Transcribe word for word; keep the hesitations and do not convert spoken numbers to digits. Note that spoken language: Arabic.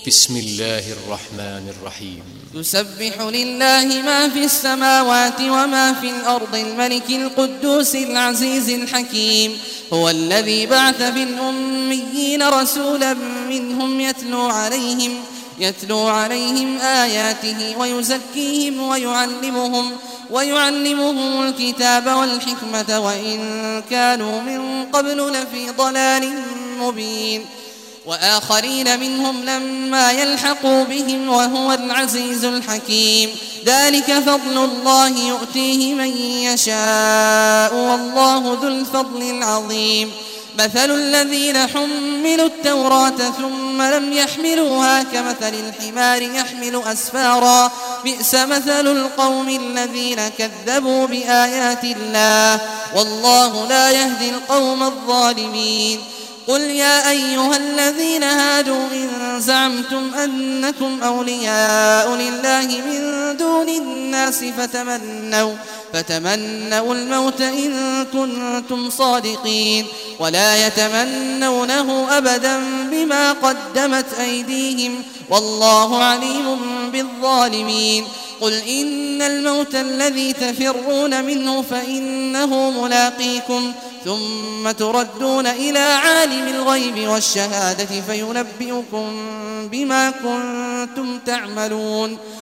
بسم الله الرحمن الرحيم. يسبح لله ما في السماوات وما في الأرض الملك القدوس العزيز الحكيم. هو الذي بعث في الأميين رسولا منهم يتلو عليهم يتلو عليهم آياته ويزكيهم ويعلمهم ويعلمهم الكتاب والحكمة وإن كانوا من قبل لفي ضلال مبين، وآخرين منهم لما يلحقوا بهم وهو العزيز الحكيم. ذلك فضل الله يؤتيه من يشاء والله ذو الفضل العظيم. مثل الذين حملوا التوراة ثم لم يحملوها كمثل الحمار يحمل أسفارا، بئس مثل القوم الذين كذبوا بآيات الله والله لا يهدي القوم الظالمين. قل يا أيها الذين هادوا إن زعمتم أنكم أولياء لله من دون الناس فتمنوا, فتمنوا الموت إن كنتم صادقين ولا يتمنونه أبدا بما قدمت أيديهم والله عليم بالظالمين. قل إن الموت الذي تفرون منه فإنه ملاقيكم ثم تردون إلى عالم الغيب والشهادة فينبئكم بما كنتم تعملون.